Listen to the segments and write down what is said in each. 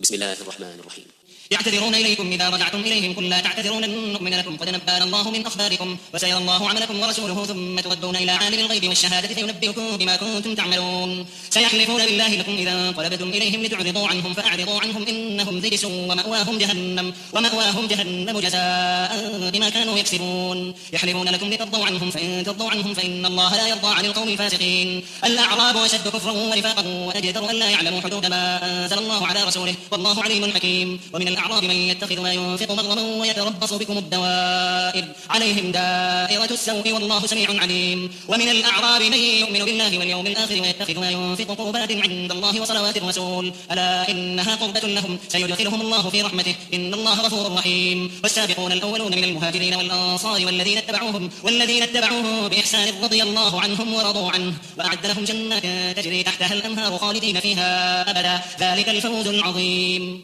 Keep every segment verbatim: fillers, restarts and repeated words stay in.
بسم الله الرحمن الرحيم. يعتذرون إليكم إذا رجعتم إليهم قل لا تعتذروا لن نؤمن لكم قد نبأنا الله من أخباركم وسيرى الله عملكم ورسوله ثم تردون إلى عالم الغيب والشهادة فينبئكم بما كنتم تعملون. سيحلفون بالله لكم إذا انقلبتم إليهم لتعرضوا عنهم فأعرضوا عنهم إنهم رجس ومأواهم جهنم ومأواهم جهنم جزاء بما كانوا يكسبون. يحلفون لكم لترضوا عنهم فإن ترضوا عنهم فإن الله لا يرضى عن القوم الفاسقين. الأعراب أشد كفرا ونفاقا وأجدر أن لا يعلموا حدود ما أنزل الله على رسوله والله عليم حكيم. ومن الأعراب من يتخذ ما ينفق مغرما ويتربص بكم الدوائر عليهم دائرة السوء والله سميع عليم. ومن الأعراب من يؤمن بالله واليوم الآخر ويتخذ ما ينفق قربات عند الله وصلوات الرسول ألا إنها قربة لهم سيدخلهم الله في رحمته إن الله غفور رحيم. والسابقون الأولون من المهاجرين والأنصار والذين اتبعوهم والذين اتبعوه بإحسان رضي الله عنهم ورضوا عنه وأعد لهم جنات تجري تحتها الأنهار خالدين فيها أبدا ذلك الفوز العظيم.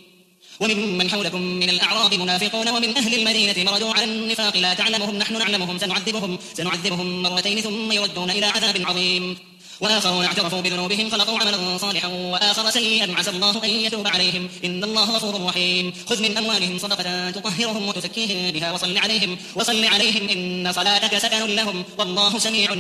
وممن حولكم من الأعراب منافقون ومن أهل المدينة مردوا على النفاق لا تعلمهم نحن نعلمهم سنعذبهم, سنعذبهم مرتين ثم يردون إلى عذاب عظيم. وآخرون اعترفوا بذنوبهم خلقوا عملا صالحا وآخر سيئا عسى الله أن يتوب عليهم إن الله غفور رحيم. خذ من أموالهم صدقة تطهرهم وتزكيهم بها وصل عليهم, وصل عليهم إن صلاتك سكن لهم والله سميع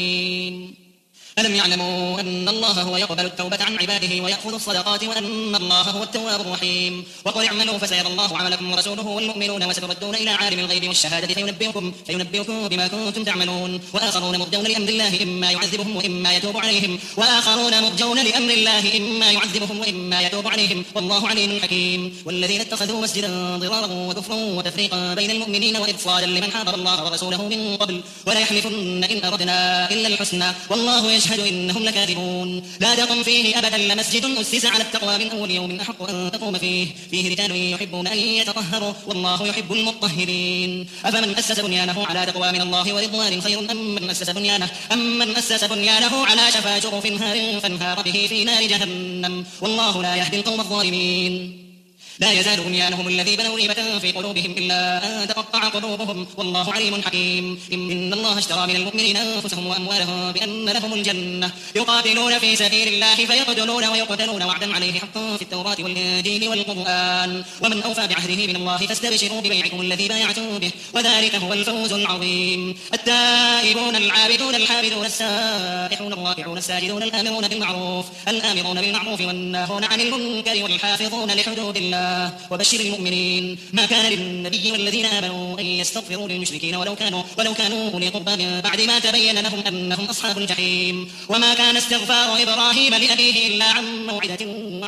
عليم. ألم يعلموا أن الله هو يقبل التوبة عن عباده ويأخذ الصدقات وأن الله هو التواب الرحيم. وقل اعملوا فسيرى الله عملكم ورسوله والمؤمنون وستردون إلى عالم الغيب والشهادة فينبئكم, فينبئكم بما كنتم تعملون. وآخرون مرجون لأمر الله إما يعذبهم وإما يتوب عليهم وآخرون مرجون لأمر الله إما يعذبهم وإما يتوب عليهم والله عليم حكيم. والذين اتخذوا مسجدا ضرارا وكفرا وتفريقا بين المؤمنين وإبصادا لمن حارب الله ورسوله من قبل ولا يحلفن إن أردنا إلا الحسنى والله يشهد إنهم لكاذبون. لا تقم فيه أبدا لمسجد أسس على التقوى من أول يوم أحق أن تقوم فيه فيه رجال يحبون أن يتطهروا والله يحب المطهرين. أفمن أسس بنيانه على تقوى من الله ورضوان خير أم من أسس بنيانه, أم من أسس بنيانه على شفا جرف هار فانهار به في نار جهنم والله لا يهدي القوم الظالمين. لا يزال بنيانهم الذي بنوا ريبة في قلوبهم إلا أن تقطع قلوبهم والله عليم حكيم. إن الله اشترى من المؤمنين أنفسهم وأموالهم بأن لهم الجنة يقاتلون في سبيل الله فيقتلون ويقتلون وعدا عليه حقا في التوراة والإنجيل والقرآن ومن أوفى بعهده من الله فاستبشروا ببيعكم الذي بايعتم به وذلك هو الفوز العظيم. التائبون العابدون الحامدون السائحون الراكعون الساجدون الآمرون بالمعروف الآمرون بالمعروف والناهون عن المنكر والحافظون لحدود الله وبشر المؤمنين. ما كان للنبي والذين آمنوا أن يستغفروا للمشركين ولو كانوا ولو كانوا أولي قربى من بعد ما تبين لهم أنهم أصحاب الجحيم. وما كان استغفار إبراهيم لأبيه إلا عن موعدة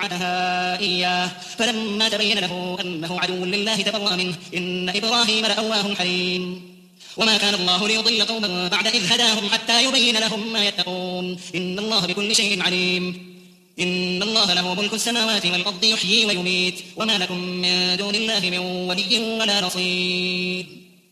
وعدها إياه فلما تبين له أنه عدو لله تبرأ منه إن إبراهيم لأواه حليم. وما كان الله ليضل قوما بعد إذ هداهم حتى يبين لهم ما يتقون إن الله بكل شيء عليم. إن الله له ملك السماوات والأرض يحيي ويميت وما لكم من دون الله من ولي ولا نصير.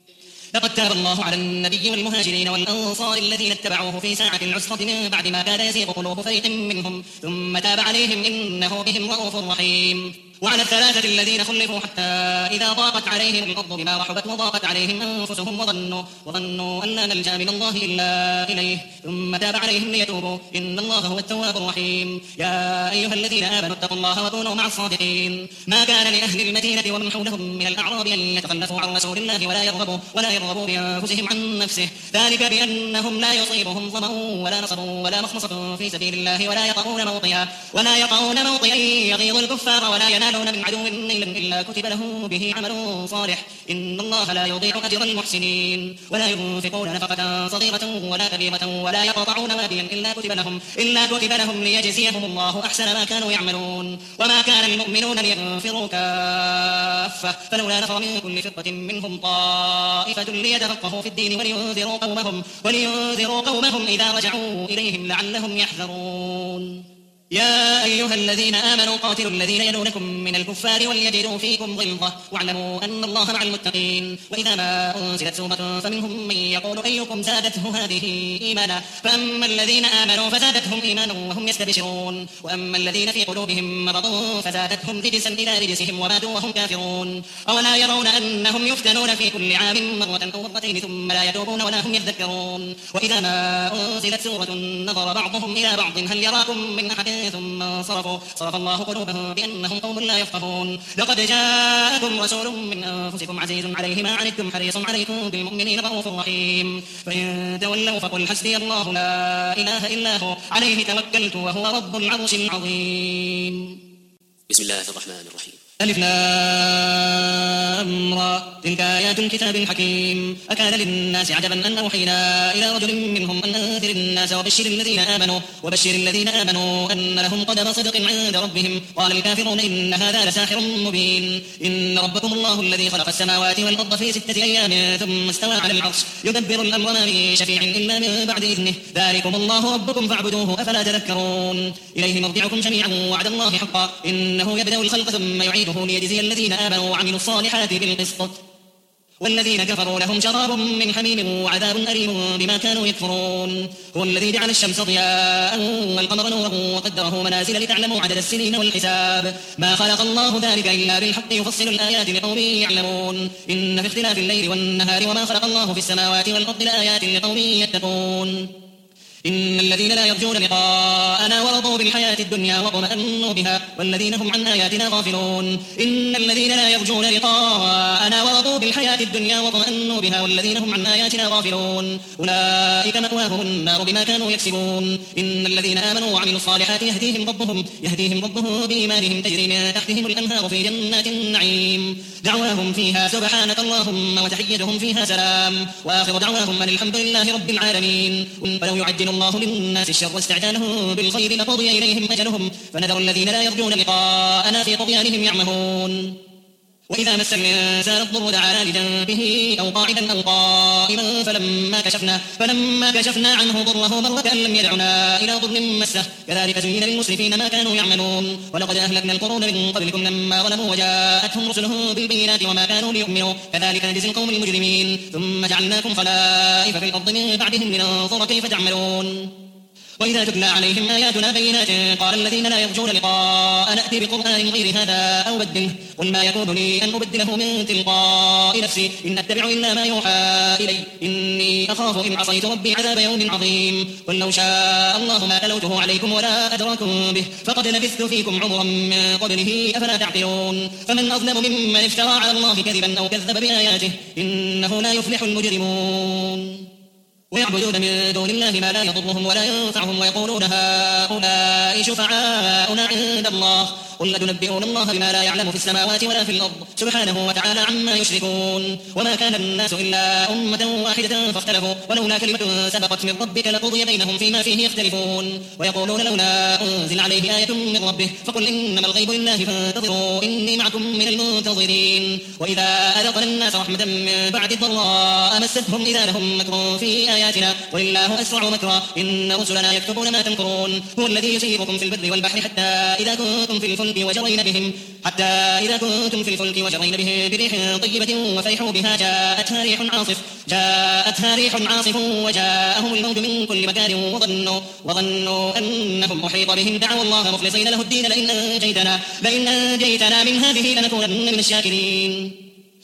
لقد تاب الله على النبي والمهاجرين والأنصار الذين اتبعوه في ساعة العسرة من بعد ما كاد يزيغ قلوب فريق منهم ثم تاب عليهم إنه بهم رؤوف رحيم. وعلى الثلاثة الذين خلفوا حتى إذا ضاقت عليهم الأرض بما رحبت وضاقت عليهم أنفسهم وظنوا, وظنوا أن لا نلجأ من الله إلا إليه ثم تاب عليهم ليتوبوا إن الله هو التواب الرحيم. يا أيها الذين آمنوا اتقوا الله وكونوا مع الصادقين. ما كان لأهل المدينة ومن حولهم من الأعراب أن يتخلفوا عن رسول الله ولا يرغبوا, ولا يرغبوا بأنفسهم عن نفسه ذلك بأنهم لا يصيبهم ظمأ ولا نصب ولا مخمصة في سبيل الله ولا يطؤون موطئا ولا يطؤون موطئا يغيظ الكفار ولا ينالون من عدو نيلا إلا كتب له به عمل صالح إن الله لا يضيع أجر المحسنين. ولا ينفقون نفقة صغيرة ولا كبيرة ولا يقطعون واديا إلا كتب لهم إلا كتب لهم ليجزيهم الله أحسن ما كانوا يعملون. وما كان المؤمنون لينفروا كافة فلولا نفر من كل فرقة منهم طائفة ليتفقهوا في الدين ولينذروا قومهم ولينذروا قومهم إذا رجعوا إليهم لعلهم يحذرون. يا أيها الذين آمنوا قاتلوا الذين يلونكم من الكفار وليجدوا فيكم غلظة واعلموا أن الله مع المتقين. وإذا ما أنزلت سورة فمنهم من يقول أيكم زادته هذه إيمانا فأما الذين آمنوا فزادتهم إيمانا وهم يستبشرون وأما الذين في قلوبهم مرض فزادتهم رجسا إلى رجسهم وماتوا وهم كافرون. أولا يرون أنهم يفتنون في كل عام مرة أو مرتين ثم لا يتوبون ولا هم يذكرون. وإذا ما أنزلت سورة نظر بعضهم إلى بعض هل يراكم من أحد ثم انصرفوا صرف الله قلوبهم بأنهم قوم لا يفقهون لقد جاءكم رسول من أنفسكم عزيز عليه ما عنتم حريص عليكم بالمؤمنين رؤوف رحيم فإن تولوا فقل حسبي الله لا إله إلا هو عليه توكلت وهو رب العرش العظيم. بسم الله الرحمن الرحيم. ألف لام را تلك آيات الكتاب الحكيم أكان للناس عجبا أن أوحينا إلى رجل منهم أن أنذر الناس وبشر الذين آمنوا وبشر الذين آمنوا أن لهم قدم صدق عند ربهم قال الكافرون إن هذا لساحر مبين إن ربكم الله الذي خلق السماوات والأرض في ستة أيام ثم استوى على العرش يدبر الأمر ما من شفيع إلا من بعد إذنه ذلكم الله ربكم فاعبدوه أفلا تذكرون إليه مرجعكم جميعا وعد الله حقا إنه يبدأ الخلق ثم يعيده ليجزي الذين آمنوا وعملوا الصالحات بالقسط والذين كفروا لهم شراب من حميم وعذاب أليم بما كانوا يكفرون هو الذي جعل الشمس ضياء والقمر نورا وقدره منازل لتعلموا عدد السنين والحساب ما خلق الله ذلك إلا بالحق يفصل الآيات لقوم يعلمون إن في اختلاف الليل والنهار وما خلق الله في السماوات والأرض لآيات لقوم يتقون إن الذين لا يرجون لقاءنا ورضوا بالحياة الدنيا واطمأنوا بها والذين هم عن آياتنا غافلون إن الذين لا يرجون لقاءنا ورضوا بالحياة الدنيا واطمأنوا بها والذين هم عن آياتنا غافلون أولئك مأواهم النار بما كانوا يكسبون إن الذين آمنوا وعملوا الصالحات يهديهم ربهم يهديهم ربهم بإيمانهم تجري من تحتهم الأنهار في جنات النعيم دعواهم فيها سبحانك اللهم وتحيتهم فيها سلام وآخر دعواهم أن الحمد لله رب العالمين ولو يعجل الله للناس الشر استعجاله بالخير لقضي إليهم أجلهم فنذر الذين لا يرجون لقاءنا في طغيانهم يعمهون وإذا مس الإنسان الضر دعانا لجنبه أو قاعدا أو قائما فلما كشفنا فلما كشفنا عنه ضره مر كأن لم يدعنا إلى ضر مسه كذلك زين للمسرفين ما كانوا يعملون ولقد أهلكنا القرون من قبلكم لما ظلموا وجاءتهم رسلهم بالبينات وما كانوا ليؤمنوا كذلك نجزي القوم المجرمين ثم جعلناكم خلائف في الأرض من بعدهم لننظر كيف تعملون وإذا تتلى عليهم آياتنا بينات قال الذين لا يرجون لقاء نأتي بقرآن غير هذا أو بدله قل ما يكون لي أن أبدله من تلقاء نفسي إن أتبع إلا ما يوحى إلي إني أخاف إن عصيت ربي عذاب يوم عظيم قل لو شاء الله ما تلوته عليكم ولا أدراكم به فقد لبثت فيكم عمرا من قبله أفلا تعقلون فمن أظلم ممن افترى على الله كذبا أو كذب بآياته إنه لا يفلح المجرمون ويعبدون من دون الله ما لا يضرهم ولا ينفعهم ويقولون هؤلاء شفعاؤنا عند الله قل أتنبئون الله بما لا يعلم في السماوات ولا في الأرض سبحانه وتعالى عما يشركون وما كان الناس إلا أمة واحدة فاختلفوا ولولا كلمة سبقت من ربك لقضي بينهم فيما فيه يختلفون ويقولون لولا أنزل عليه آية من ربه فقل إنما الغيب لله فانتظروا إني معكم من المنتظرين وإذا أذقنا الناس رحمة من بعد ضراء مستهم إذا لهم مكر في آياتنا ولله أسرع مكرا إن رسلنا يكتبون ما تمكرون هو الذي يسيركم في البر والبحر حتى إذا كنتم في الفلك وجرين بهم حتى إذا كنتم في الفلك وجرين بهم بريح طيبة وفرحوا بها جاءتها ريح عاصف جاءتها ريح عاصف وجاءهم الموج من كل مكان وظنوا وظنوا أنهم أحيط بهم دعوا الله مخلصين له الدين لئن أنجيتنا لئن أنجيتنا من هذه لنكونن من الشاكرين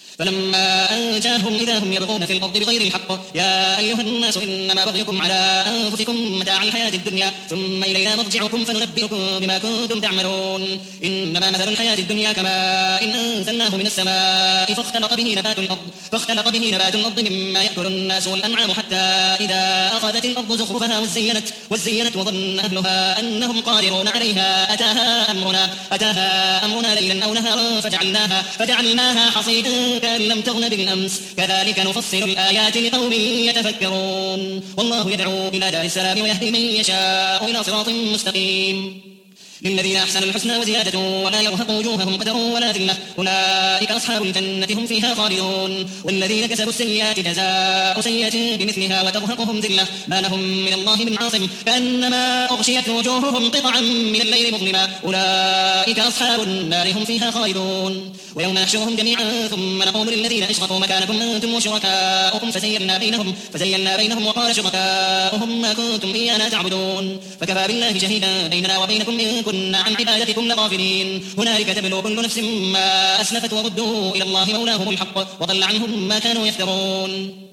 فلما أنجاهم إذا هم يبغون في الأرض بغير الحق يا أيها الناس إنما بغيكم على أنفسكم متاع الحياة الدنيا ثم إلينا مرجعكم فننبئكم بما كنتم تعملون إنما مثل الحياة الدنيا كما إن أنزلناه من السماء فاختلط به نبات الأرض فاختلط به نبات الأرض مما يأكل الناس والأنعام حتى إذا أخذت الأرض زخرفها وزينت وزينت وظن أهلها أنهم قادرون عليها أتاها أمرنا أتاها أمرنا ليلا أو نهارا فجعلناها فجعلناها حصيدا كأن لم تغن بالأمس كذلك نفصل الآيات لقوم يتفكرون والله يدعو إلى دار السلام ويهدي من يشاء إلى صراط مستقيم للذين أحسنوا الحسنى وزيادة ولا يرهق وجوههم قدر ولا ذلة أولئك أصحاب الجنة هم فيها خالدون والذين كسبوا السيئات جزاء سيئة بمثلها وترهقهم ذلة ما لهم من الله من عاصم كأنما أغشيت وجوههم قطعا من الليل مظلما أولئك أصحاب النار هم فيها خالدون ويوم نحشرهم جميعا ثم نقول للذين أشركوا مكانكم أنتم وشركاؤكم فزينا بينهم فزينا بينهم وقال شركاؤهم ما كنتم إيانا تعبدون فكفى بالله شهيدا بيننا وبينكم إن كنا عن عبادتكم لغافلين هنالك تبلو كل نفس ما أسلفت وردوا إلى الله مولاهم الحق وضل عنهم ما كانوا يفترون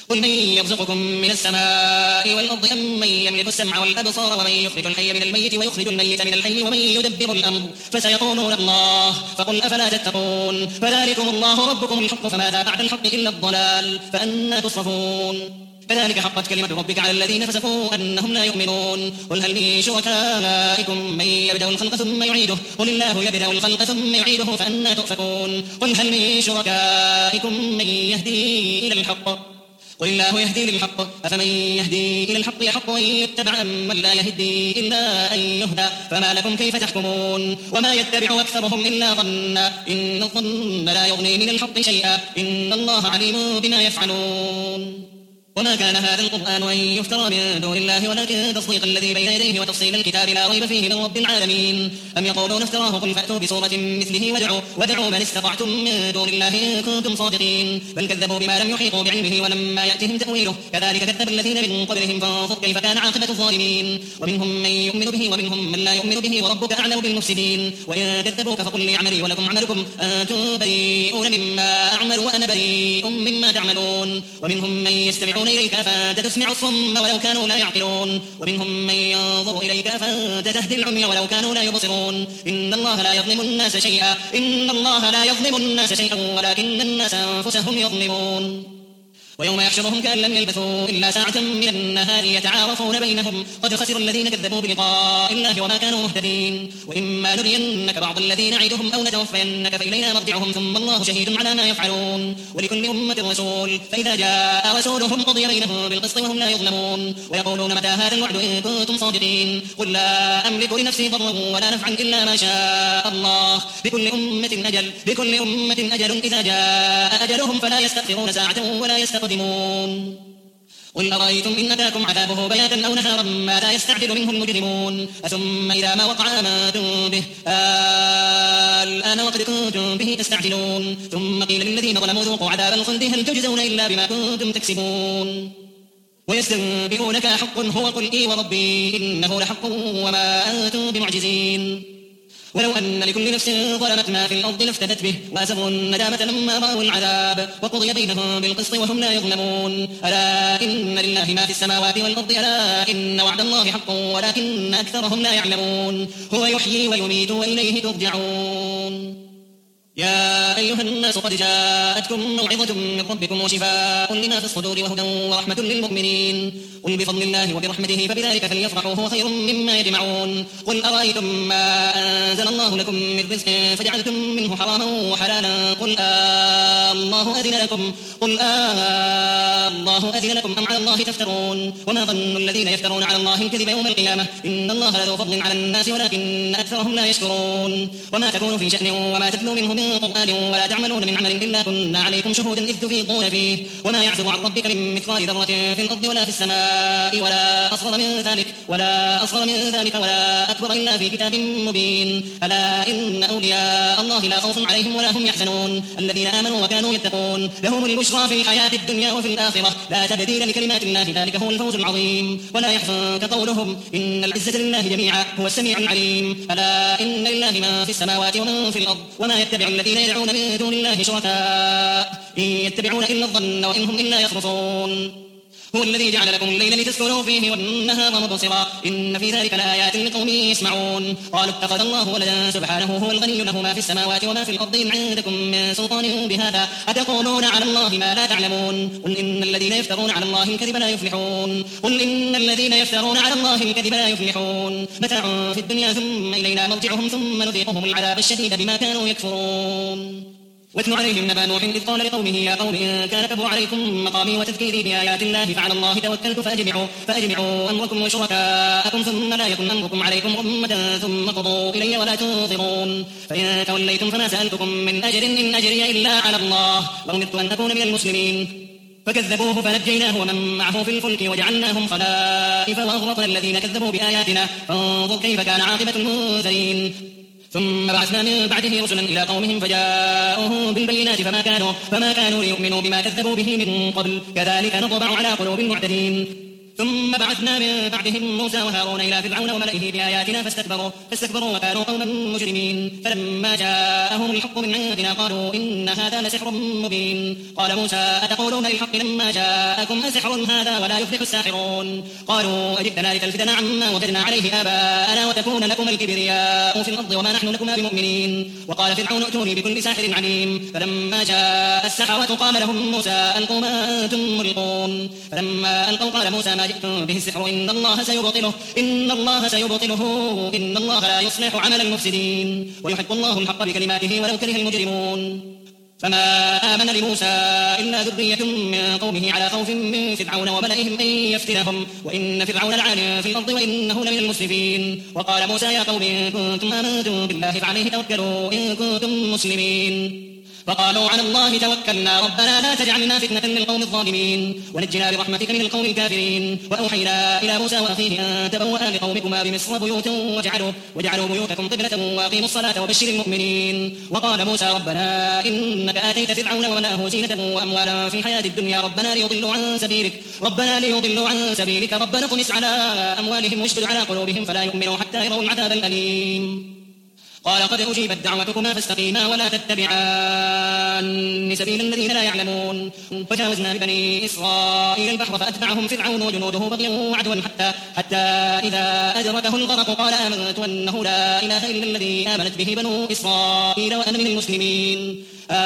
قل من يرزقكم من السماء والأرض أم من يملك السمع والأبصار ومن يخرج الحي من الميت ويخرج الميت من الحي ومن يدبر الأمر فسيقولون الله فقل أفلا تتقون فذلكم الله ربكم الحق فماذا بعد الحق إلا الضلال فأنى تصرفون كذلك حقت كلمة ربك على الذين فسقوا أنهم لا يؤمنون قل هل من شركائكم من يبدأ الخلق ثم يعيده قل الله يبدأ الخلق ثم يعيده فأنى تؤفكون قل هل من شركائكم من يهدي إلى الحق قل الله يهدي للحق أفمن يهدي إلى الحق يحق أن يتبع من لا يهدي إلا أن يهدى فما لكم كيف تحكمون وما يتبع أكثرهم إلا ظنا إن الظن لا يغني من الحق شيئا إن الله عليم بما يفعلون وما كان هذا القرآن أن يفترى من دون الله ولكن تصديق الذي بين يديه وتفصيل الكتاب لا ريب فيه من رب العالمين أم يقولون افتراه قل فأتوا بسورة مثله ودعوا, ودعوا من استطعتم من دون الله إن كنتم صادقين بل كذبوا بما لم يحيطوا بعلمه ولما يأتهم تأويله كذلك كذب الذين من قبلهم فانظر كيف كان عاقبة الظالمين ومنهم من يؤمن به ومنهم من لا يؤمن به وربك أعلم بالمفسدين وإن كذبوك فقل لي عملي ولكم عملكم أنتم بريئون مما أعمل وأنا بريء مما تعملون ومنهم من يستمعون إليك فأنت تسمع الصم ولو كانوا لا يعقلون ومنهم من ينظر إليك فأنت تهدي العمي ولو كانوا لا يبصرون إن الله لا يظلم الناس شيئا إن الله لا يظلم الناس شيئا ولكن الناس أنفسهم يظلمون ويوم يحشرهم كأن لم يلبثوا إلا ساعة من النهار يتعارفون بينهم قد خسر الذين كذبوا بلقاء الله وما كانوا مهتدين وإما نرينك بعض الذين نعدهم أو نتوفينك فإلينا مرجعهم ثم الله شهيد على ما يفعلون ولكل أمة رسول فإذا جاء رسولهم قضي بينهم بالقسط وهم لا يظلمون ويقولون متى هذا الوعد إن كنتم صادقين قل لا أملك لنفسي ضرا ولا نفعا إلا ما شاء الله لكل أمة أجل لكل أمة أجل إذا جاء أجلهم فلا يستأخرون ساعة ولا يستقدمون قل أرأيتم إن أتاكم عذابه بياتا أو نهارا ماذا يستعجل منه المجرمون أثم إذا ما وقع آمنتم به الآن وقد كنتم به تستعجلون ثم قيل للذين ظلموا ذوقوا عذاب الخلد هل تجزون إلا بما كنتم تكسبون ويستنبئونك أحق هو قل إي وربي إنه لحق وما أنتم بمعجزين ولو أن لكل نفس ظلمت ما في الأرض لافتدت به وأسروا الندامة لما رأوا العذاب وقضي بينهم بالقسط وهم لا يظلمون ألا إن لله ما في السماوات والأرض ألا إن وعد الله حق ولكن أكثرهم لا يعلمون هو يحيي ويميت وإليه ترجعون يا أيها الناس قد جاءتكم موعظة من ربكم وشفاء لما في الصدور وهدى ورحمة للمؤمنين قل بفضل الله وبرحمته فبذلك فليفرحوا هو خير مما يجمعون قل أرأيتم ما أنزل الله لكم من رزق فجعلتم منه حراما وحلالا قل آه الله أذن لكم قل آه الله أذن لكم أم على الله تفترون وما ظن الذين يفترون على الله الكذب يوم القيامة إن الله لذو فضل على الناس ولكن أكثرهم لا يشكرون وما تكون في شأن وما تتلو منه من قرآن ولا تعملون من عمل إلا كنا عليكم شهودا إذ تفيضون فيه وما يعزب عن ربك من مثقال ذرة في الأرض ولا في السماء ولا أصغر من ذلك ولا أصغر من ذلك ولا أكبر إلا في كتاب مبين ألا إن أولياء الله لا خوف عليهم ولا هم يحزنون الذين آمنوا وكانوا يتقون لهم البشرى في الحياة الدنيا وفي الآخرة لا تبديل لكلمات الله ذلك هو الفوز العظيم ولا يحزنك قولهم إن العزة لله جميعا هو السميع العليم ألا إن لله ما في السماوات ومن في الأرض وما يتبع الذين يدعون من دون الله شركاء إن يتبعون إلا الظن وإن هم إلا يخرصون هو الذي جعل لكم الليل لتسكنوا فيه والنهار مبصرا إن في ذلك لآيات لقوم يسمعون قالوا اتخذ الله ولدا سبحانه هو الغني له ما في السماوات وما في الأرض إن عندكم من سلطان بهذا أتقولون على الله ما لا تعلمون قل إن الذين يفترون على الله الكذب لا يفلحون قل إن الذين يفترون على الله الكذب لا يفلحون متاع في الدنيا ثم إلينا مرجعهم ثم نذيقهم العذاب الشديد بما كانوا يكفرون واتل عليهم نبأ نوح إذ قال لقومه يا قوم إن كان كبر عليكم مقامي وتذكيري بآيات الله فعلى الله توكلت فأجمعوا, فأجمعوا أمركم وشركاءكم ثم لا يكن أمركم عليكم غمة ثم قضوا إلي ولا تنظرون فإن توليتم فما سألتكم من أجر إن أجري إلا على الله وأمرت أن أكون من المسلمين فكذبوه فنجيناه ومن معه في الفلك وجعلناهم خلائف وأغرقنا الذين كذبوا بآياتنا فانظر كيف كان عاقبة المنذرين ثم بعثنا من بعده رسلا إلى قومهم فجاءوهم بالبينات فما كانوا, فما كانوا ليؤمنوا بما كذبوا به من قبل كذلك نطبع على قلوب المعتدين ثم بعثنا من بعدهم موسى وهارون إلى فرعون وملئه بآياتنا فاستكبروا فاستكبروا وكانوا قوما مجرمين فلما جاءهم الحق من عندنا قالوا إن هذا لسحر مبين قال موسى أتقولون للحق لما جاءكم أسحر هذا ولا يفلح الساحرون قالوا أجئتنا لتلفتنا عما وجدنا عليه آباءنا وتكون لكم الكبرياء في الأرض وما نحن لكما بمؤمنين وقال فرعون ائتوني بكل ساحر عليم فلما جاء السحرة قال لهم موسى ألقوا ما أنتم ملقون فلما ألقوا قال موسى ما جئتم به السحر إن الله سيبطله إن الله سيبطله إن الله لا يصلح عمل المفسدين ويحق الله الحق بكلماته ولو كره المجرمون فما آمن لموسى إلا ذرية من قومه على خوف من فرعون وملئهم أن يفتنهم وإن فرعون لعال في الأرض وإنه لمن المسرفين وقال موسى يا قوم إن كنتم آمنتم بالله فعليه توكلوا إن كنتم مسلمين فقالوا على الله توكلنا ربنا لا تجعلنا فتنة للقوم الظالمين ونجنا برحمتك من القوم الكافرين وأوحينا إلى موسى وأخيه أن تبوأ لقومكما بمصر بيوتا وجعلوا, وجعلوا بيوتكم قبلة وأقيموا الصلاة وبشر المؤمنين وقال موسى ربنا إنك آتيت فرعون وملأه زينة وأموالا في الحياة الدنيا ربنا ليضلوا عن سبيلك ربنا ليضلوا عن سبيلك ربنا اطمس على أموالهم واشدد على قلوبهم فلا يؤمنوا حتى يروا العذاب الأليم قال قد أجيبت دعوتكما فاستقيما ولا تتبعان سبيل الذين لا يعلمون فجاوزنا ببني إسرائيل البحر فأتبعهم فرعون وجنوده بغيا وعدوا حتى, حتى إذا أدركه الغرق قال آمنت أنه لا إله إلا الذي آمنت به بنو إسرائيل وأنا من المسلمين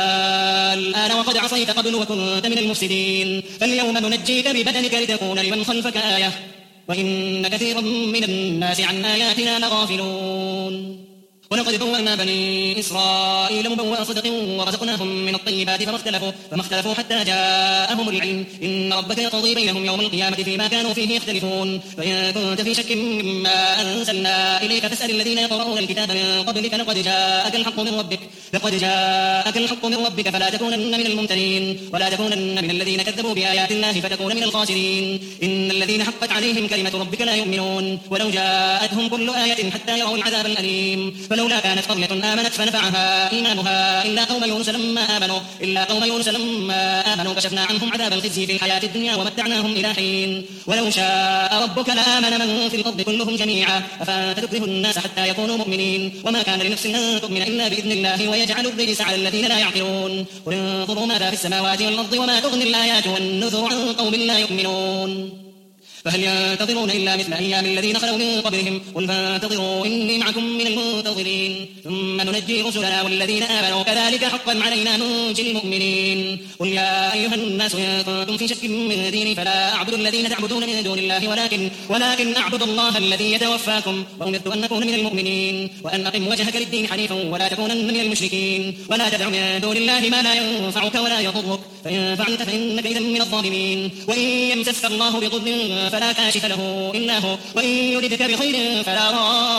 الآن وقد عصيت قبل وكنت من المفسدين فاليوم ننجيك ببدنك لتكون لمن خلفك آية وإن كثيرا من الناس عن آياتنا لغافلون ولقد بوأنا بني إسرائيل مبوأ صدق ورزقناهم من الطيبات فما اختلفوا, فما اختلفوا حتى جاءهم العلم إن ربك يقضي بينهم يوم القيامة فيما كانوا فيه يختلفون فإن كنت في شك مما أنزلنا إليك فاسأل الذين يقرؤون الكتاب من قبلك لقد جاءك الحق من ربك لقد جاءك الحق من ربك فلا تكونن من الممترين ولا تكونن من الذين كذبوا بآيات الله فتكون من الخاسرين إن الذين حقت عليهم كلمة ربك لا يؤمنون ولو جاءتهم كل آية حتى يروا العذاب الأليم فلولا كانت قرية آمنت فنفعها إيمانها إلا قوم يونس لما آمنوا إلا قوم يونس لما آمنوا كشفنا عنهم عذاب الخزي في الحياة الدنيا ومتعناهم إلى حين ولو شاء ربك لآمن من في الأرض كلهم جميعا أفأنت تكره الناس حتى يكونوا مؤمنين وما كان لنفس أن تؤمن إلا بإذن الله ويجعل الرجس على الذين لا يعقلون قل انظروا ماذا في السماوات والأرض وما تغني الآيات والنذر عن قوم لا يؤمنون فهل ينتظرون إلا مثل أيام الذين خلوا من قبلهم قل فانتظروا إني معكم من المنتظرين ثم ننجي رسلنا والذين آمنوا كذلك حقا علينا ننجي المؤمنين قل يا أيها الناس إن كنتم في شك من ديني فلا أعبد الذين تعبدون من دون الله ولكن, ولكن أعبد الله الذي يتوفاكم وأمرت أن أكون من المؤمنين وأن أقم وجهك للدين حنيفا ولا تكونن من المشركين ولا تدع من دون الله ما لا ينفعك ولا يضرك فإن فعلت فإنك إذا من الظالمين وإن يمسسك الله بضر فلا كاشف له إلا هو وإن يردك بخير فلا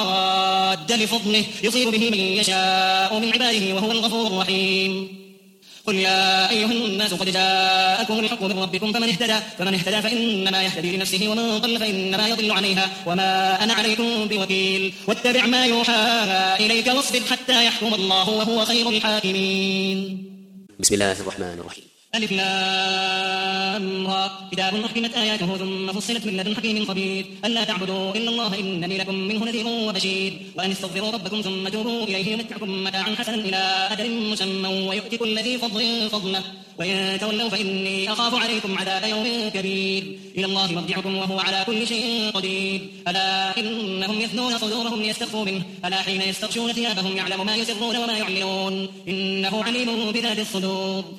راد لفضله يصيب به من يشاء من عباده وهو الغفور الرحيم قل يا أيها الناس قد جاءكم الحق من ربكم فمن اهتدى, فمن اهتدى فإنما يهتدي لنفسه ومن ضل فإنما يضل عليها وما أنا عليكم بوكيل واتبع ما يوحى إليك واصبر حتى يحكم الله وهو خير الحاكمين بسم الله الرحمن الرحيم ألف لام را كتاب أحكمت آياته ثم فصلت من لدن حكيم خبير ألا تعبدوا إلا الله إنني لكم منه نذير وبشير وأن استغفروا ربكم ثم توبوا إليه يمتعكم متاعا حسنا إلى أجل مسمى ويؤتي كل ذي فضل فضله وإن تولوا فإني أخاف عليكم عذاب يوم كبير إلى الله مرجعكم وهو على كل شيء قدير ألا إنهم يثنون صدورهم ليستخفوا منه ألا حين يستغشون ثيابهم يعلم ما يسرون وما يعلنون إنه عليم بذات الصدور